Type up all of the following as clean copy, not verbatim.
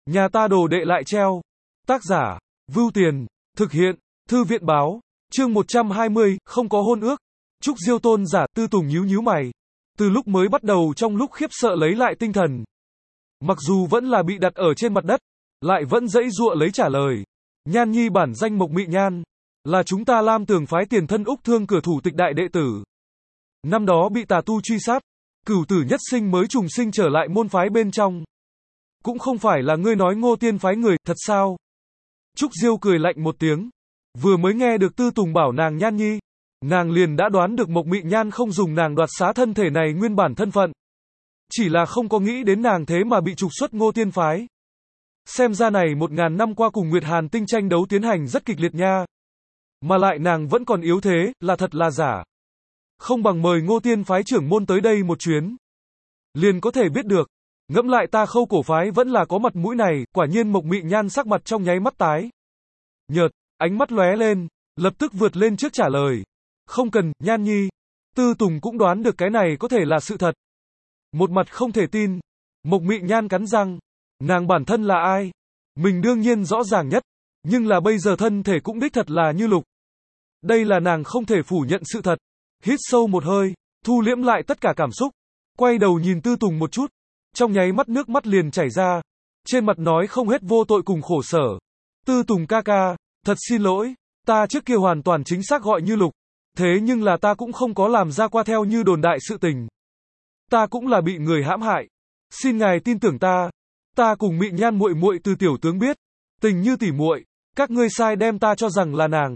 Nhà ta đồ đệ lại treo. Tác giả, Vưu Tiền, thực hiện, Thư viện báo, chương 120, không có hôn ước. Trúc Diêu tôn giả, Tư Tùng nhíu mày. Từ lúc mới bắt đầu trong lúc khiếp sợ lấy lại tinh thần. Mặc dù vẫn là bị đặt ở trên mặt đất, lại vẫn dãy dụa lấy trả lời. Nhan nhi bản danh Mộc Mị Nhan, là chúng ta Lam Tường phái tiền thân Úc Thương cửa thủ tịch đại đệ tử. Năm đó bị tà tu truy sát, cửu tử nhất sinh mới trùng sinh trở lại môn phái bên trong. Cũng không phải là ngươi nói Ngô Tiên phái người, thật sao? Trúc Diêu cười lạnh một tiếng. Vừa mới nghe được Tư Tùng bảo nàng Nhan nhi, nàng liền đã đoán được Mộc Mị Nhan không dùng nàng đoạt xá thân thể này nguyên bản thân phận. Chỉ là không có nghĩ đến nàng thế mà bị trục xuất Ngô Tiên phái. Xem ra này 1000 năm qua cùng Nguyệt Hàn Tinh tranh đấu tiến hành rất kịch liệt nha. Mà lại nàng vẫn còn yếu thế, là thật là giả. Không bằng mời Ngô Tiên phái trưởng môn tới đây một chuyến. Liền có thể biết được. Ngẫm lại ta Khâu cổ phái vẫn là có mặt mũi này, quả nhiên Mộc Mị Nhan sắc mặt trong nháy mắt tái nhợt, ánh mắt lóe lên, lập tức vượt lên trước trả lời. Không cần, Nhan nhi. Tư Tùng cũng đoán được cái này có thể là sự thật. Một mặt không thể tin. Mộc Mị Nhan cắn răng. Nàng bản thân là ai? Mình đương nhiên rõ ràng nhất. Nhưng là bây giờ thân thể cũng đích thật là như lục. Đây là nàng không thể phủ nhận sự thật. Hít sâu một hơi, thu liễm lại tất cả cảm xúc. Quay đầu nhìn Tư Tùng một chút. Trong nháy mắt nước mắt liền chảy ra. Trên mặt nói không hết vô tội cùng khổ sở. Tư Tùng ca ca, thật xin lỗi. Ta trước kia hoàn toàn chính xác gọi như lục. Thế nhưng là ta cũng không có làm ra qua theo như đồn đại sự tình. Ta cũng là bị người hãm hại. Xin ngài tin tưởng ta. Ta cùng Mị Nhan muội muội từ tiểu tướng biết. Tình như tỉ muội. Các ngươi sai đem ta cho rằng là nàng.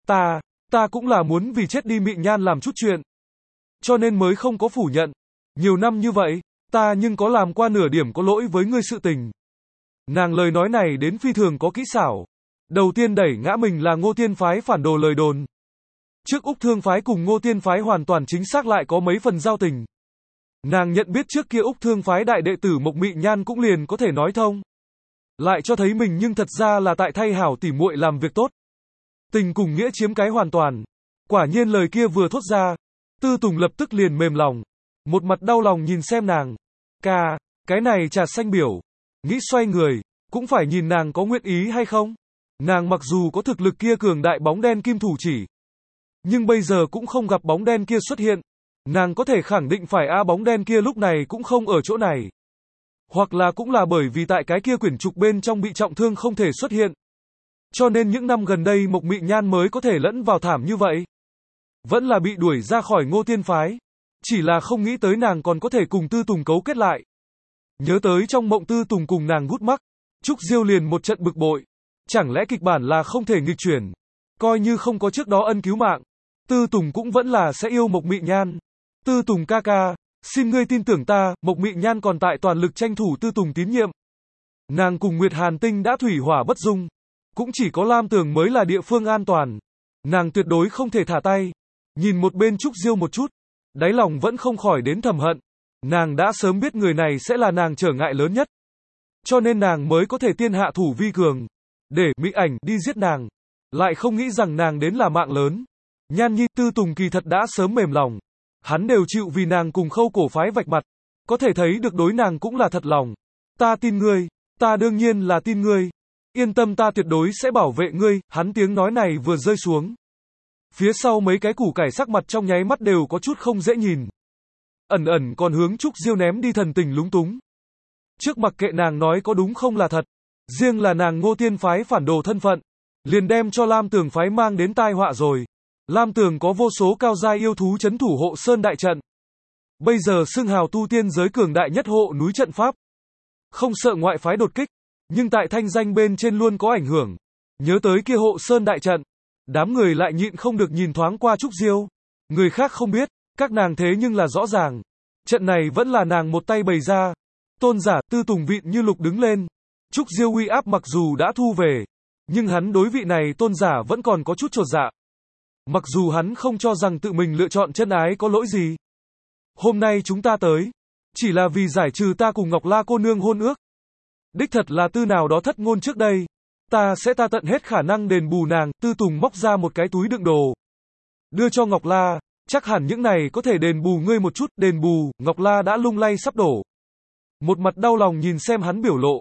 Ta cũng là muốn vì chết đi Mị Nhan làm chút chuyện. Cho nên mới không có phủ nhận. Nhiều năm như vậy, ta nhưng có làm qua nửa điểm có lỗi với ngươi sự tình. Nàng lời nói này đến phi thường có kỹ xảo. Đầu tiên đẩy ngã mình là Ngô Tiên phái phản đồ lời đồn. Trước Úc Thương phái cùng Ngô Tiên phái hoàn toàn chính xác lại có mấy phần giao tình. Nàng nhận biết trước kia Úc Thương phái đại đệ tử Mộc Mị Nhan cũng liền có thể nói thông. Lại cho thấy mình nhưng thật ra là tại thay hảo tỉ muội làm việc tốt. Tình cùng nghĩa chiếm cái hoàn toàn. Quả nhiên lời kia vừa thốt ra, Tư Tùng lập tức liền mềm lòng. Một mặt đau lòng nhìn xem nàng. Ca, cái này trà xanh biểu. Nghĩ xoay người, cũng phải nhìn nàng có nguyện ý hay không. Nàng mặc dù có thực lực kia cường đại bóng đen kim thủ chỉ. Nhưng bây giờ cũng không gặp bóng đen kia xuất hiện. Nàng có thể khẳng định phải bóng đen kia lúc này cũng không ở chỗ này. Hoặc là cũng là bởi vì tại cái kia quyển trục bên trong bị trọng thương không thể xuất hiện. Cho nên những năm gần đây Mộc Mị Nhan mới có thể lẫn vào thảm như vậy. Vẫn là bị đuổi ra khỏi Ngô Tiên phái. Chỉ là không nghĩ tới nàng còn có thể cùng Tư Tùng cấu kết lại. Nhớ tới trong mộng Tư Tùng cùng nàng gút mắc. Trúc Diêu liền một trận bực bội. Chẳng lẽ kịch bản là không thể nghịch chuyển. Coi như không có trước đó ân cứu mạng. Tư Tùng cũng vẫn là sẽ yêu Mộc Mị Nhan. Tư Tùng ca ca, xin ngươi tin tưởng ta, Mộc Mị Nhan còn tại toàn lực tranh thủ Tư Tùng tín nhiệm. Nàng cùng Nguyệt Hàn Tinh đã thủy hỏa bất dung. Cũng chỉ có Lam Tường mới là địa phương an toàn. Nàng tuyệt đối không thể thả tay. Nhìn một bên Trúc Diêu một chút. Đáy lòng vẫn không khỏi đến thầm hận. Nàng đã sớm biết người này sẽ là nàng trở ngại lớn nhất. Cho nên nàng mới có thể tiên hạ thủ vi cường. Để Mị Ảnh đi giết nàng. Lại không nghĩ rằng nàng đến là mạng lớn. Nhan nhi, Tư Tùng kỳ thật đã sớm mềm lòng. Hắn đều chịu vì nàng cùng Khâu cổ phái vạch mặt. Có thể thấy được đối nàng cũng là thật lòng. Ta tin ngươi. Ta đương nhiên là tin ngươi. Yên tâm ta tuyệt đối sẽ bảo vệ ngươi. Hắn tiếng nói này vừa rơi xuống. Phía sau mấy cái củ cải sắc mặt trong nháy mắt đều có chút không dễ nhìn. Ẩn ẩn còn hướng Trúc Diêu ném đi thần tình lúng túng. Trước mặc kệ nàng nói có đúng không là thật. Riêng là nàng Ngô Tiên phái phản đồ thân phận. Liền đem cho Lam Tường phái mang đến tai họa rồi. Lam Tường có vô số cao giai yêu thú trấn thủ hộ sơn đại trận. Bây giờ xưng hào tu tiên giới cường đại nhất hộ núi trận pháp. Không sợ ngoại phái đột kích. Nhưng tại thanh danh bên trên luôn có ảnh hưởng. Nhớ tới kia hộ sơn đại trận. Đám người lại nhịn không được nhìn thoáng qua Trúc Diêu. Người khác không biết, các nàng thế nhưng là rõ ràng. Trận này vẫn là nàng một tay bày ra. Tôn giả Tư Tùng vịn như lục đứng lên. Trúc Diêu uy áp mặc dù đã thu về. Nhưng hắn đối vị này tôn giả vẫn còn có chút chột dạ. Mặc dù hắn không cho rằng tự mình lựa chọn chân ái có lỗi gì. Hôm nay chúng ta tới. Chỉ là vì giải trừ ta cùng Ngọc La cô nương hôn ước. Đích thật là Tư nào đó thất ngôn trước đây. Ta tận hết khả năng đền bù nàng. Tư Tùng móc ra một cái túi đựng đồ. Đưa cho Ngọc La. Chắc hẳn những này có thể đền bù ngươi một chút. Đền bù. Ngọc La đã lung lay sắp đổ. Một mặt đau lòng nhìn xem hắn biểu lộ.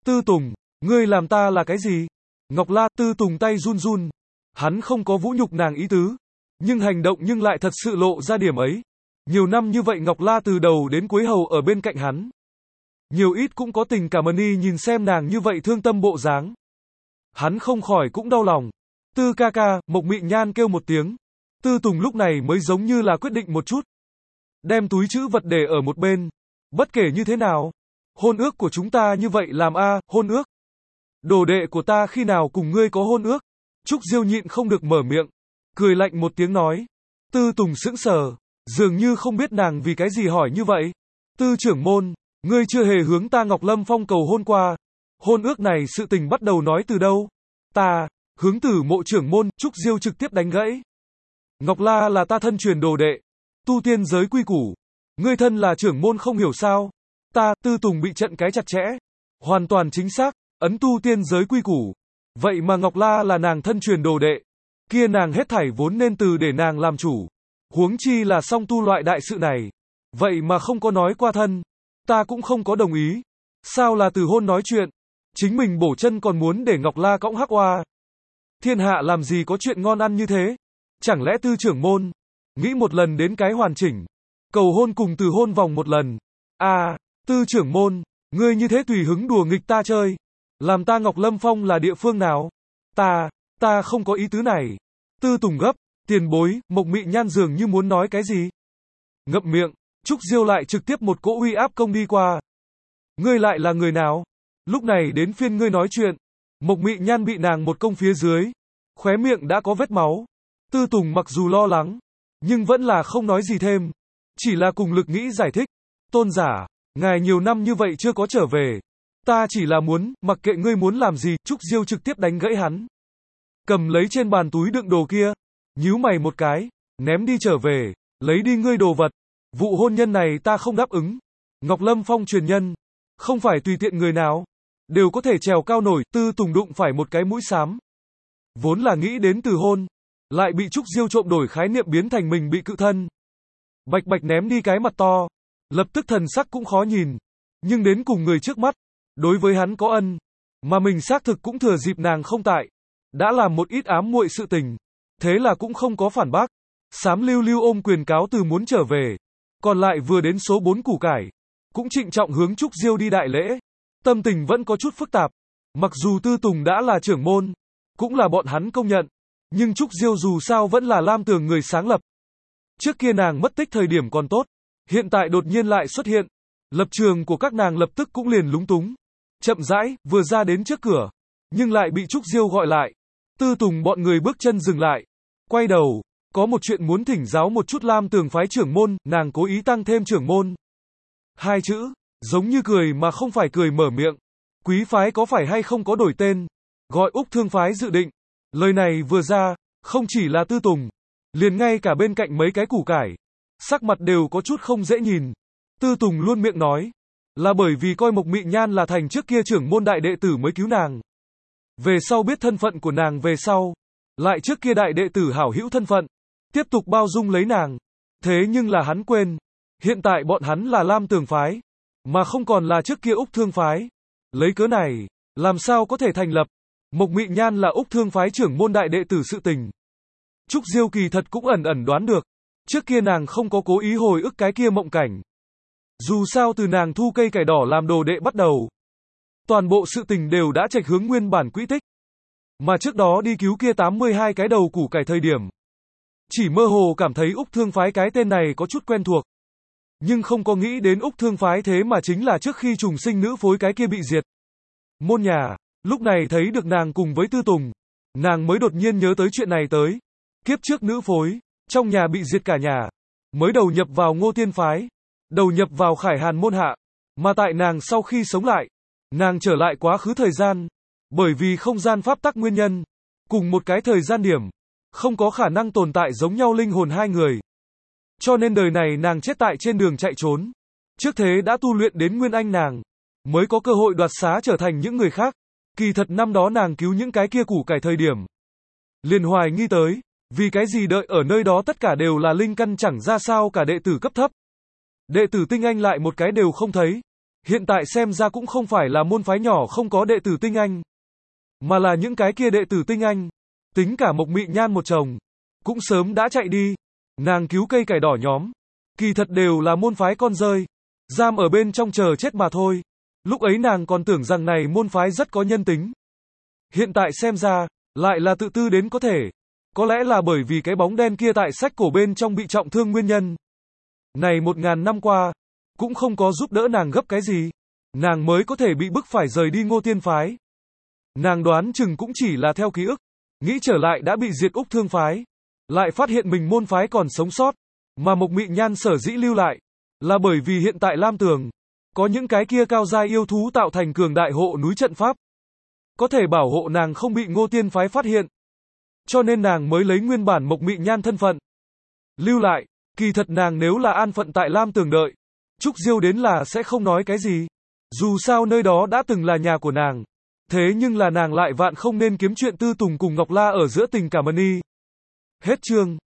Tư Tùng, ngươi làm ta là cái gì? Ngọc La, Tư Tùng tay run run. Hắn không có vũ nhục nàng ý tứ, nhưng hành động nhưng lại thật sự lộ ra điểm ấy. Nhiều năm như vậy Ngọc La từ đầu đến cuối hầu ở bên cạnh hắn. Nhiều ít cũng có tình cảm ân y nhìn xem nàng như vậy thương tâm bộ dáng. Hắn không khỏi cũng đau lòng. Tư ca ca, Mộc Mị Nhan kêu một tiếng. Tư Tùng lúc này mới giống như là quyết định một chút. Đem túi trữ vật để ở một bên. Bất kể như thế nào, hôn ước của chúng ta như vậy làm a, hôn ước. Đồ đệ của ta khi nào cùng ngươi có hôn ước? Trúc Diêu nhịn không được mở miệng, cười lạnh một tiếng nói. Tư Tùng sững sờ, dường như không biết nàng vì cái gì hỏi như vậy. Tư trưởng môn, ngươi chưa hề hướng ta Ngọc Lâm Phong cầu hôn qua. Hôn ước này sự tình bắt đầu nói từ đâu? Ta, hướng Tử Mộ trưởng môn, Trúc Diêu trực tiếp đánh gãy. Ngọc La là ta thân truyền đồ đệ, tu tiên giới quy củ. Ngươi thân là trưởng môn không hiểu sao? Ta, Tư Tùng bị trận cái chặt chẽ. Hoàn toàn chính xác, ấn tu tiên giới quy củ. Vậy mà Ngọc La là nàng thân truyền đồ đệ. Kia nàng hết thảy vốn nên từ để nàng làm chủ. Huống chi là song tu loại đại sự này. Vậy mà không có nói qua thân. Ta cũng không có đồng ý. Sao là từ hôn nói chuyện? Chính mình bổ chân còn muốn để Ngọc La cõng hắc oa. Thiên hạ làm gì có chuyện ngon ăn như thế? Chẳng lẽ Tư trưởng môn nghĩ một lần đến cái hoàn chỉnh, cầu hôn cùng từ hôn vòng một lần? À, Tư trưởng môn, ngươi như thế tùy hứng đùa nghịch ta chơi. Làm ta Ngọc Lâm Phong là địa phương nào? Ta không có ý tứ này. Tư Tùng gấp, tiền bối, Mộc Mị Nhan dường như muốn nói cái gì. Ngậm miệng, Trúc Diêu lại trực tiếp một cỗ uy áp công đi qua. Ngươi lại là người nào? Lúc này đến phiên ngươi nói chuyện. Mộc Mị Nhan bị nàng một công phía dưới, khóe miệng đã có vết máu. Tư Tùng mặc dù lo lắng, nhưng vẫn là không nói gì thêm. Chỉ là cùng lực nghĩ giải thích. Tôn giả, ngài nhiều năm như vậy chưa có trở về. Ta chỉ là muốn, mặc kệ ngươi muốn làm gì, Trúc Diêu trực tiếp đánh gãy hắn. Cầm lấy trên bàn túi đựng đồ kia, nhíu mày một cái, ném đi trở về, lấy đi ngươi đồ vật. Vụ hôn nhân này ta không đáp ứng. Ngọc Lâm Phong truyền nhân, không phải tùy tiện người nào đều có thể trèo cao nổi. Tư Tùng đụng phải một cái mũi xám. Vốn là nghĩ đến từ hôn, lại bị Trúc Diêu trộm đổi khái niệm biến thành mình bị cự thân. Bạch bạch ném đi cái mặt to, lập tức thần sắc cũng khó nhìn. Nhưng đến cùng người trước mắt, đối với hắn có ân, mà mình xác thực cũng thừa dịp nàng không tại, đã làm một ít ám muội sự tình. Thế là cũng không có phản bác. Xám lưu lưu ôm quyền cáo từ muốn trở về. Còn lại vừa đến số 4 củ cải, cũng trịnh trọng hướng Trúc Diêu đi đại lễ. Tâm tình vẫn có chút phức tạp. Mặc dù Tư Tùng đã là trưởng môn, cũng là bọn hắn công nhận, nhưng Trúc Diêu dù sao vẫn là Lam Tường người sáng lập. Trước kia nàng mất tích thời điểm còn tốt, hiện tại đột nhiên lại xuất hiện. Lập trường của các nàng lập tức cũng liền lúng túng. Chậm rãi, vừa ra đến trước cửa, nhưng lại bị Trúc Diêu gọi lại. Tư Tùng bọn người bước chân dừng lại, quay đầu, có một chuyện muốn thỉnh giáo một chút. Lam Tường phái trưởng môn, nàng cố ý tăng thêm trưởng môn. Hai chữ, giống như cười mà không phải cười mở miệng. Quý phái có phải hay không có đổi tên, gọi Úc Thương phái dự định. Lời này vừa ra, không chỉ là Tư Tùng, liền ngay cả bên cạnh mấy cái củ cải, sắc mặt đều có chút không dễ nhìn. Tư Tùng luôn miệng nói, là bởi vì coi Mộc Mị Nhan là thành trước kia trưởng môn đại đệ tử mới cứu nàng. Về sau biết thân phận của nàng về sau, lại trước kia đại đệ tử hảo hữu thân phận, tiếp tục bao dung lấy nàng. Thế nhưng là hắn quên, hiện tại bọn hắn là Lam Tường phái, mà không còn là trước kia Úc Thương phái. Lấy cớ này, làm sao có thể thành lập Mộc Mị Nhan là Úc Thương phái trưởng môn đại đệ tử sự tình. Trúc Diêu kỳ thật cũng ẩn ẩn đoán được, trước kia nàng không có cố ý hồi ức cái kia mộng cảnh. Dù sao từ nàng thu cây cải đỏ làm đồ đệ bắt đầu, toàn bộ sự tình đều đã chệch hướng nguyên bản quỹ tích. Mà trước đó đi cứu kia 82 cái đầu củ cải thời điểm, chỉ mơ hồ cảm thấy Úc Thương phái cái tên này có chút quen thuộc. Nhưng không có nghĩ đến Úc Thương phái thế mà chính là trước khi trùng sinh nữ phối cái kia bị diệt môn nhà. Lúc này thấy được nàng cùng với Tư Tùng, nàng mới đột nhiên nhớ tới chuyện này tới. Kiếp trước nữ phối, trong nhà bị diệt cả nhà, mới đầu nhập vào Ngô Tiên phái, đầu nhập vào Khải Hàn môn hạ. Mà tại nàng sau khi sống lại, nàng trở lại quá khứ thời gian, bởi vì không gian pháp tắc nguyên nhân, cùng một cái thời gian điểm, không có khả năng tồn tại giống nhau linh hồn hai người. Cho nên đời này nàng chết tại trên đường chạy trốn. Trước thế đã tu luyện đến Nguyên Anh nàng, mới có cơ hội đoạt xá trở thành những người khác. Kỳ thật năm đó nàng cứu những cái kia củ cải thời điểm, liền hoài nghi tới, vì cái gì đợi ở nơi đó tất cả đều là linh căn chẳng ra sao cả đệ tử cấp thấp. Đệ tử tinh anh lại một cái đều không thấy. Hiện tại xem ra cũng không phải là môn phái nhỏ không có đệ tử tinh anh, mà là những cái kia đệ tử tinh anh, tính cả Mộc Mị Nhan một chồng, cũng sớm đã chạy đi. Nàng cứu cây cải đỏ nhóm, kỳ thật đều là môn phái con rơi, giam ở bên trong chờ chết mà thôi. Lúc ấy nàng còn tưởng rằng này môn phái rất có nhân tính. Hiện tại xem ra, lại là tự tư đến có thể. Có lẽ là bởi vì cái bóng đen kia tại sách cổ bên trong bị trọng thương nguyên nhân. Này 1000 năm qua, cũng không có giúp đỡ nàng gấp cái gì. Nàng mới có thể bị bức phải rời đi Ngô Tiên phái. Nàng đoán chừng cũng chỉ là theo ký ức, nghĩ trở lại đã bị diệt Úc Thương phái, lại phát hiện mình môn phái còn sống sót, mà Mộc Mị Nhan sở dĩ lưu lại, là bởi vì hiện tại Lam Tường có những cái kia cao giai yêu thú tạo thành cường đại hộ núi trận pháp, có thể bảo hộ nàng không bị Ngô Tiên phái phát hiện. Cho nên nàng mới lấy nguyên bản Mộc Mị Nhan thân phận lưu lại. Kỳ thật nàng nếu là an phận tại Lam Tường đợi Trúc Diêu đến là sẽ không nói cái gì. Dù sao nơi đó đã từng là nhà của nàng. Thế nhưng là nàng lại vạn không nên kiếm chuyện Tư Tùng cùng Ngọc La ở giữa tình cảm ân y. Hết chương.